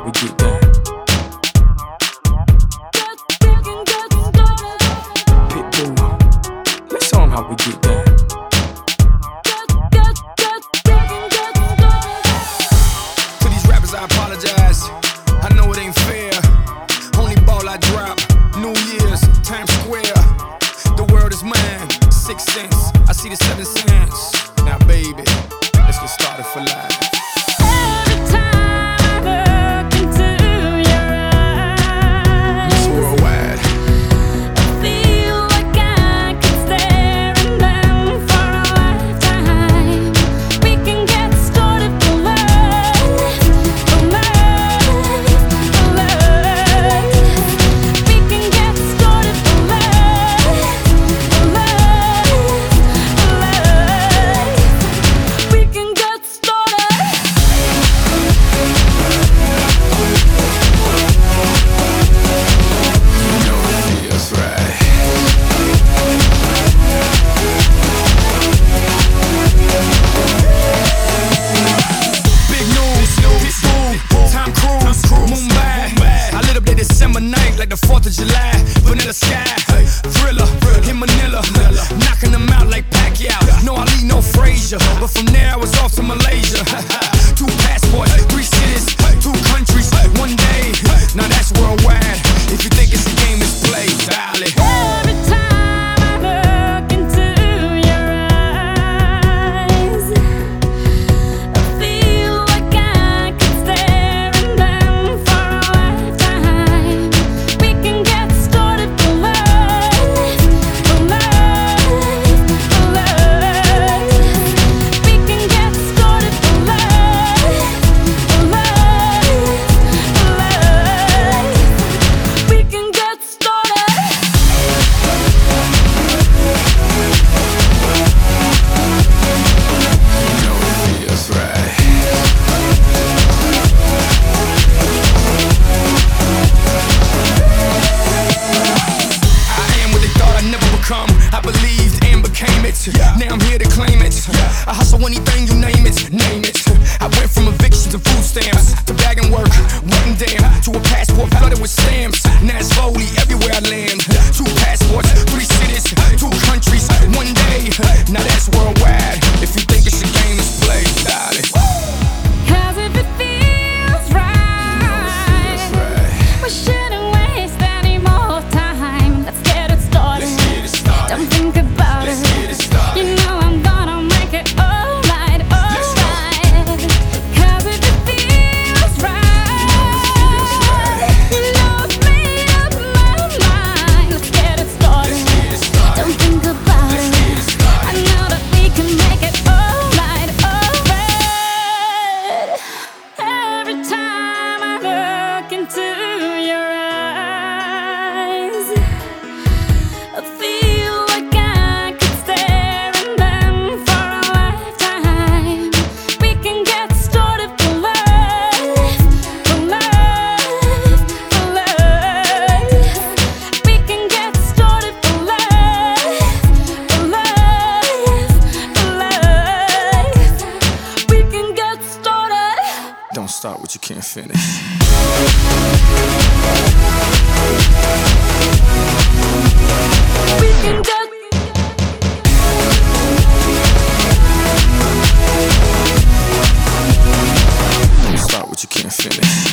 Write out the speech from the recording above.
how we get down. Pitbull, let's show them how we get down. To these rappers, I apologize. I know it ain't fair. Only ball I drop. New Year's, Times Square. The world is mine. 6 cents. I see the 7 cents. Now, baby, let's get started for life. Like the 4th of July, vanilla sky, Thriller, in Manila, knocking them out like Pacquiao. No Ali, no Frazier, but from there I was off to Malaysia. 2 passports, 3 cities, 2 countries, 1 day. Now that's worldwide. If you think it's a game, it's played, darling. Every time I look into your eyes, I feel like I could stare in them for a lifetime. We can get started for life, for life, for life. We can get started for life, for life, for life. We can get started. That's right. I am what they thought I'd never become. I believed and became it. Now I'm here to claim it. I hustle anything, you name it, name it. I went from eviction to food stamps, to bagging work, wet and damn, to a passport flooded with stamps. Now it's Foley everywhere I land. 2 passports, 3 cities, 2 countries, 1 day. Now that's worldwide. If you think it's a game, it's played, darling. 'Cause if it feels right, we shouldn't waste any more time. Let's get it started. Don't think about it. You know I'm gonna make it alright, alright. 'Cause if it feels right, you know I've made up my mind. Let's get it started. Don't think about it. I know that we can make it alright, alright. Every time I look into your eyes, I feel like I could stare in them for a lifetime. We can get started for life, for life, for life. We can get started for life, for life, for life. We can get started. Don't start what you can't finish. We can get. Don't start what you can't finish.